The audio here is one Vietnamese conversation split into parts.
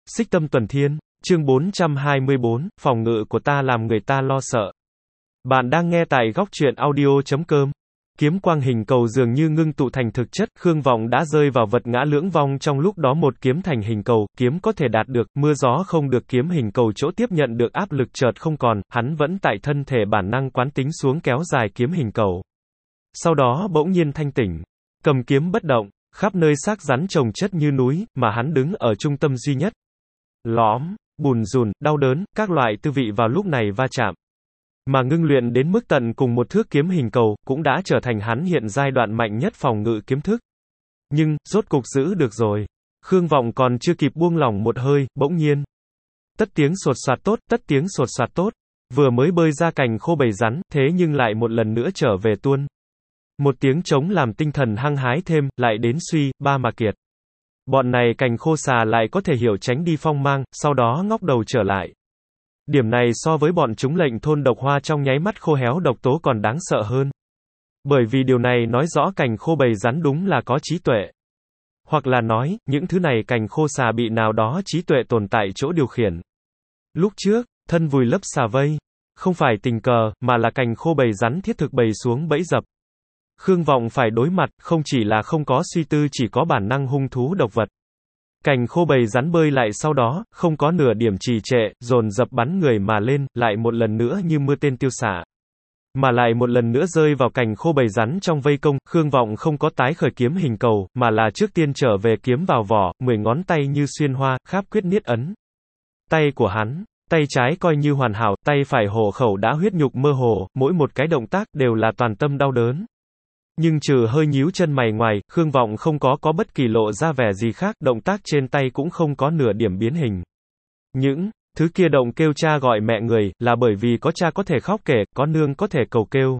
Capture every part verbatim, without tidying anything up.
Xích Tâm Tuần Thiên, chương bốn trăm hai mươi bốn, phòng ngự của ta làm người ta lo sợ. Bạn đang nghe tại góc truyện audio chấm com. Kiếm quang hình cầu dường như ngưng tụ thành thực chất, Khương Vọng đã rơi vào vật ngã lưỡng vong trong lúc đó một kiếm thành hình cầu, kiếm có thể đạt được, mưa gió không được kiếm hình cầu chỗ tiếp nhận được áp lực chợt không còn, hắn vẫn tại thân thể bản năng quán tính xuống kéo dài kiếm hình cầu. Sau đó bỗng nhiên thanh tỉnh, cầm kiếm bất động, khắp nơi xác rắn chồng chất như núi, mà hắn đứng ở trung tâm duy nhất. Lõm, bùn rùn, đau đớn, các loại tư vị vào lúc này va chạm. Mà ngưng luyện đến mức tận cùng một thước kiếm hình cầu, cũng đã trở thành hắn hiện giai đoạn mạnh nhất phòng ngự kiếm thức. Nhưng, rốt cục giữ được rồi. Khương Vọng còn chưa kịp buông lỏng một hơi, bỗng nhiên. Tất tiếng sột soạt tốt, tất tiếng sột soạt tốt. Vừa mới bơi ra cành khô bầy rắn, thế nhưng lại một lần nữa trở về tuôn. Một tiếng trống làm tinh thần hăng hái thêm, lại đến suy, ba mà kiệt. Bọn này cành khô xà lại có thể hiểu tránh đi phong mang, sau đó ngóc đầu trở lại. Điểm này so với bọn chúng lệnh thôn độc hoa trong nháy mắt khô héo độc tố còn đáng sợ hơn. Bởi vì điều này nói rõ cành khô bầy rắn đúng là có trí tuệ. Hoặc là nói, những thứ này cành khô xà bị nào đó trí tuệ tồn tại chỗ điều khiển. Lúc trước, thân vùi lấp xà vây. Không phải tình cờ, mà là cành khô bầy rắn thiết thực bầy xuống bẫy dập. Khương Vọng phải đối mặt, không chỉ là không có suy tư chỉ có bản năng hung thú độc vật. Cành khô bầy rắn bơi lại sau đó, không có nửa điểm trì trệ, dồn dập bắn người mà lên, lại một lần nữa như mưa tên tiêu xạ. Mà lại một lần nữa rơi vào cành khô bầy rắn trong vây công, Khương Vọng không có tái khởi kiếm hình cầu, mà là trước tiên trở về kiếm vào vỏ, mười ngón tay như xuyên hoa, kháp quyết niết ấn. Tay của hắn, tay trái coi như hoàn hảo, tay phải hổ khẩu đã huyết nhục mơ hồ, mỗi một cái động tác đều là toàn tâm đau đớn. Nhưng trừ hơi nhíu chân mày ngoài, Khương Vọng không có có bất kỳ lộ ra vẻ gì khác, động tác trên tay cũng không có nửa điểm biến hình. Những thứ kia động kêu cha gọi mẹ người, là bởi vì có cha có thể khóc kể, có nương có thể cầu kêu.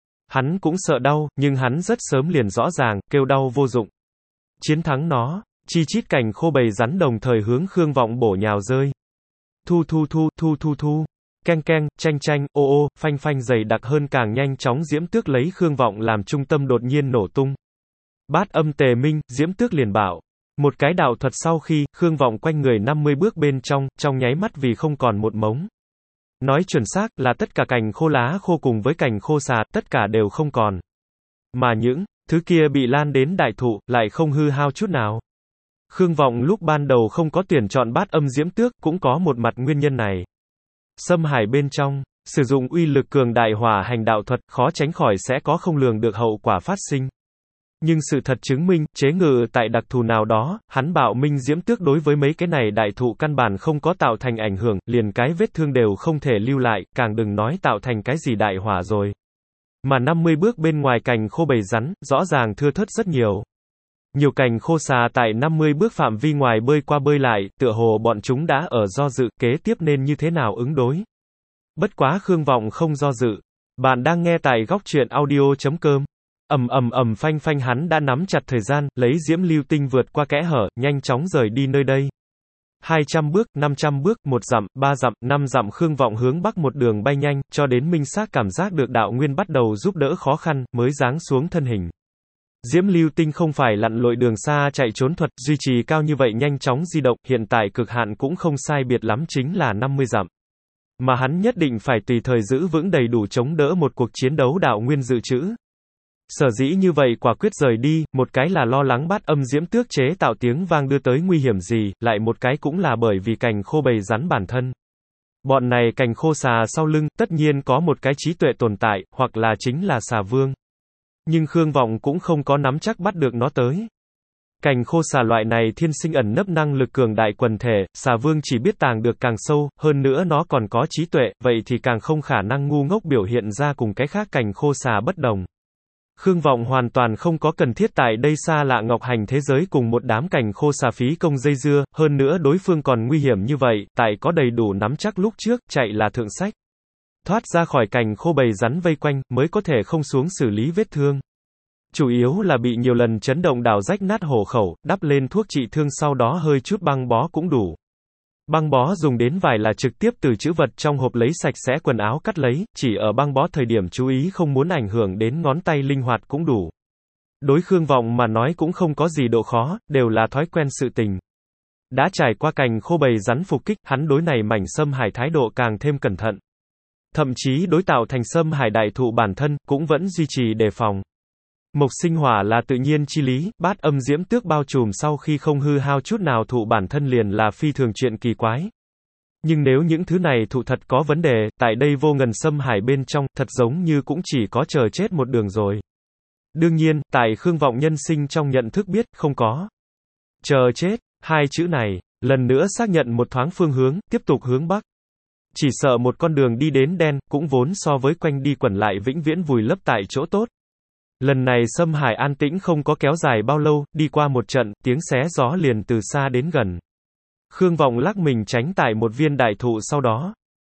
Hắn cũng sợ đau, nhưng hắn rất sớm liền rõ ràng, kêu đau vô dụng. Chiến thắng nó, chi chít cành khô bầy rắn đồng thời hướng Khương Vọng bổ nhào rơi. Thu thu thu, thu thu thu. Keng keng, chanh chanh, ô ô, phanh phanh dày đặc hơn càng nhanh chóng diễm tước lấy Khương Vọng làm trung tâm đột nhiên nổ tung. Bát âm tề minh, diễm tước liền bảo. Một cái đạo thuật sau khi, Khương Vọng quanh người năm mươi bước bên trong, trong nháy mắt vì không còn một mống. Nói chuẩn xác là tất cả cành khô lá khô cùng với cành khô xà, tất cả đều không còn. Mà những thứ kia bị lan đến đại thụ, lại không hư hao chút nào. Khương Vọng lúc ban đầu không có tuyển chọn bát âm diễm tước, cũng có một mặt nguyên nhân này. Xâm hải bên trong, sử dụng uy lực cường đại hỏa hành đạo thuật, khó tránh khỏi sẽ có không lường được hậu quả phát sinh. Nhưng sự thật chứng minh, chế ngự tại đặc thù nào đó, hắn bạo minh diễm tước đối với mấy cái này đại thụ căn bản không có tạo thành ảnh hưởng, liền cái vết thương đều không thể lưu lại, càng đừng nói tạo thành cái gì đại hỏa rồi. Mà năm mươi bước bên ngoài cành khô bầy rắn, rõ ràng thưa thớt rất nhiều. Nhiều cành khô xà tại năm mươi bước phạm vi ngoài bơi qua bơi lại, tựa hồ bọn chúng đã ở do dự, kế tiếp nên như thế nào ứng đối. Bất quá Khương Vọng không do dự. Bạn đang nghe tại góc truyện audio chấm com. Ầm ầm ầm phanh phanh hắn đã nắm chặt thời gian, lấy diễm lưu tinh vượt qua kẽ hở, nhanh chóng rời đi nơi đây. hai trăm bước, năm trăm bước, một dặm, ba dặm, năm dặm Khương Vọng hướng bắc một đường bay nhanh, cho đến minh xác cảm giác được đạo nguyên bắt đầu giúp đỡ khó khăn, mới giáng xuống thân hình. Diễm lưu tinh không phải lặn lội đường xa chạy trốn thuật, duy trì cao như vậy nhanh chóng di động, hiện tại cực hạn cũng không sai biệt lắm chính là năm mươi dặm. Mà hắn nhất định phải tùy thời giữ vững đầy đủ chống đỡ một cuộc chiến đấu đạo nguyên dự trữ. Sở dĩ như vậy quả quyết rời đi, một cái là lo lắng bát âm diễm tước chế tạo tiếng vang đưa tới nguy hiểm gì, lại một cái cũng là bởi vì cành khô bầy rắn bản thân. Bọn này cành khô xà sau lưng, tất nhiên có một cái trí tuệ tồn tại, hoặc là chính là xà vương. Nhưng Khương Vọng cũng không có nắm chắc bắt được nó tới. Cành khô xà loại này thiên sinh ẩn nấp năng lực cường đại quần thể, xà vương chỉ biết tàng được càng sâu, hơn nữa nó còn có trí tuệ, vậy thì càng không khả năng ngu ngốc biểu hiện ra cùng cái khác cành khô xà bất đồng. Khương Vọng hoàn toàn không có cần thiết tại đây xa lạ ngọc hành thế giới cùng một đám cành khô xà phí công dây dưa, hơn nữa đối phương còn nguy hiểm như vậy, tại có đầy đủ nắm chắc lúc trước, chạy là thượng sách. Thoát ra khỏi cành khô bầy rắn vây quanh, mới có thể không xuống xử lý vết thương. Chủ yếu là bị nhiều lần chấn động đào rách nát hổ khẩu, đắp lên thuốc trị thương sau đó hơi chút băng bó cũng đủ. Băng bó dùng đến vải là trực tiếp từ chữ vật trong hộp lấy sạch sẽ quần áo cắt lấy, chỉ ở băng bó thời điểm chú ý không muốn ảnh hưởng đến ngón tay linh hoạt cũng đủ. Đối Khương Vọng mà nói cũng không có gì độ khó, đều là thói quen sự tình. Đã trải qua cành khô bầy rắn phục kích, hắn đối này mảnh Sâm Hải thái độ càng thêm cẩn thận. Thậm chí đối tạo thành Sâm Hải đại thụ bản thân, cũng vẫn duy trì đề phòng. Mộc sinh hỏa là tự nhiên chi lý, bát âm diễm tước bao trùm sau khi không hư hao chút nào thụ bản thân liền là phi thường chuyện kỳ quái. Nhưng nếu những thứ này thụ thật có vấn đề, tại đây vô ngần Sâm Hải bên trong, thật giống như cũng chỉ có chờ chết một đường rồi. Đương nhiên, tại Khương Vọng nhân sinh trong nhận thức biết, không có chờ chết, hai chữ này, lần nữa xác nhận một thoáng phương hướng, tiếp tục hướng bắc. Chỉ sợ một con đường đi đến đen, cũng vốn so với quanh đi quẩn lại vĩnh viễn vùi lấp tại chỗ tốt. Lần này Sâm Hải an tĩnh không có kéo dài bao lâu, đi qua một trận, tiếng xé gió liền từ xa đến gần. Khương Vọng lắc mình tránh tại một viên đại thụ sau đó.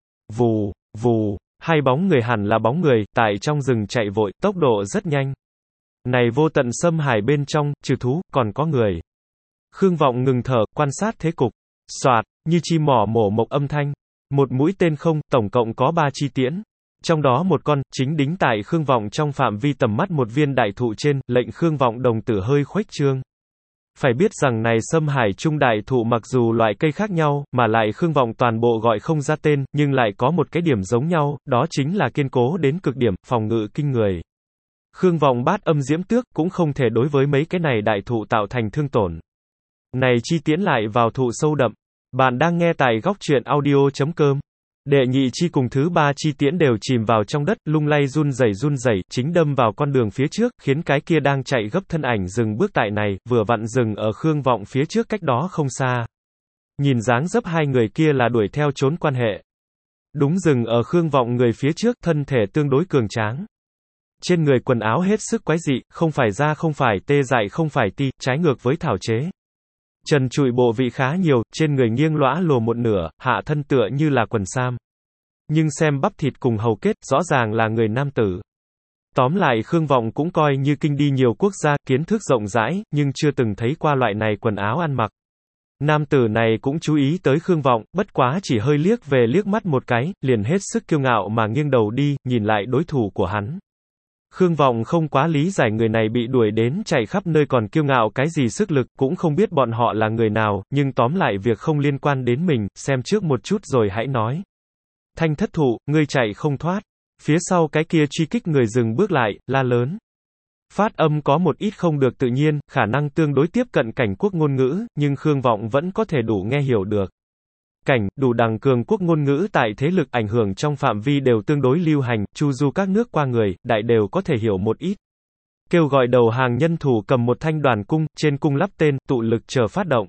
Vù, vù, hai bóng người hẳn là bóng người, tại trong rừng chạy vội, tốc độ rất nhanh. Này vô tận Sâm Hải bên trong, trừ thú, còn có người. Khương Vọng ngừng thở, quan sát thế cục. Soạt, như chim mỏ mổ mộc âm thanh. Một mũi tên không, tổng cộng có ba chi tiễn. Trong đó một con, chính đính tại Khương Vọng trong phạm vi tầm mắt một viên đại thụ trên, lệnh Khương Vọng đồng tử hơi khuếch trương. Phải biết rằng này Sâm Hải trung đại thụ mặc dù loại cây khác nhau, mà lại Khương Vọng toàn bộ gọi không ra tên, nhưng lại có một cái điểm giống nhau, đó chính là kiên cố đến cực điểm, phòng ngự kinh người. Khương Vọng bát âm diễm tước, cũng không thể đối với mấy cái này đại thụ tạo thành thương tổn. Này chi tiễn lại vào thụ sâu đậm. Bạn đang nghe tại góc truyện audio chấm com. Đệ nhị chi cùng thứ ba chi tiễn đều chìm vào trong đất, lung lay run rẩy run rẩy, chính đâm vào con đường phía trước, khiến cái kia đang chạy gấp thân ảnh dừng bước tại này, vừa vặn dừng ở Khương Vọng phía trước cách đó không xa. Nhìn dáng dấp hai người kia là đuổi theo trốn quan hệ. Đúng dừng ở Khương Vọng người phía trước, thân thể tương đối cường tráng. Trên người quần áo hết sức quái dị, không phải da không phải tê dại không phải ti, trái ngược với thảo chế. Trần trụi bộ vị khá nhiều, trên người nghiêng lõa lồ một nửa, hạ thân tựa như là quần sam. Nhưng xem bắp thịt cùng hầu kết, rõ ràng là người nam tử. Tóm lại Khương Vọng cũng coi như kinh đi nhiều quốc gia, kiến thức rộng rãi, nhưng chưa từng thấy qua loại này quần áo ăn mặc. Nam tử này cũng chú ý tới Khương Vọng, bất quá chỉ hơi liếc về liếc mắt một cái, liền hết sức kiêu ngạo mà nghiêng đầu đi, nhìn lại đối thủ của hắn. Khương Vọng không quá lý giải người này bị đuổi đến chạy khắp nơi còn kiêu ngạo cái gì sức lực, cũng không biết bọn họ là người nào, nhưng tóm lại việc không liên quan đến mình, xem trước một chút rồi hãy nói. Thanh thất thụ, ngươi chạy không thoát. Phía sau cái kia truy kích người dừng bước lại, la lớn. Phát âm có một ít không được tự nhiên, khả năng tương đối tiếp cận cảnh quốc ngôn ngữ, nhưng Khương Vọng vẫn có thể đủ nghe hiểu được. Cảnh, đủ đằng cường quốc ngôn ngữ tại thế lực ảnh hưởng trong phạm vi đều tương đối lưu hành, chu du các nước qua người, đại đều có thể hiểu một ít. Kêu gọi đầu hàng nhân thủ cầm một thanh đoàn cung, trên cung lắp tên, tụ lực chờ phát động.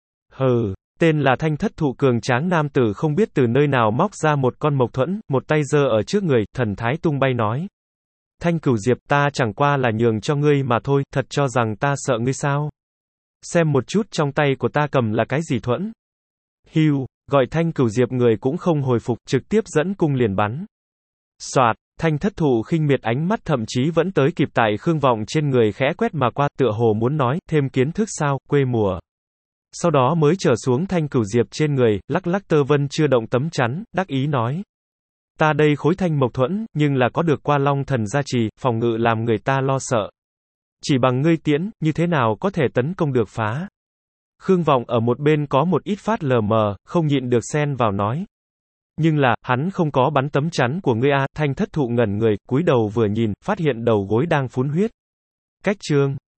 Hừ, tên là thanh thất thụ cường tráng nam tử không biết từ nơi nào móc ra một con mộc thuẫn, một tay giơ ở trước người, thần thái tung bay nói. Thanh Cửu Diệp, ta chẳng qua là nhường cho ngươi mà thôi, thật cho rằng ta sợ ngươi sao? Xem một chút trong tay của ta cầm là cái gì thuẫn? Hiu, gọi Thanh Cửu Diệp người cũng không hồi phục, trực tiếp dẫn cung liền bắn. Soạt, Thanh thất thụ khinh miệt ánh mắt thậm chí vẫn tới kịp tại Khương Vọng trên người khẽ quét mà qua, tựa hồ muốn nói, thêm kiến thức sao, quê mùa. Sau đó mới trở xuống Thanh Cửu Diệp trên người, lắc lắc tơ vân chưa động tấm chắn, đắc ý nói. Ta đây khối thanh mộc thuẫn, nhưng là có được qua long thần gia trì, phòng ngự làm người ta lo sợ. Chỉ bằng ngươi tiễn, như thế nào có thể tấn công được phá? Khương Vọng ở một bên có một ít phát lờ mờ, không nhịn được xen vào nói. Nhưng là, hắn không có bắn tấm chắn của ngươi a. Thanh thất thụ ngẩn người, cúi đầu vừa nhìn, phát hiện đầu gối đang phun huyết. Cách chương.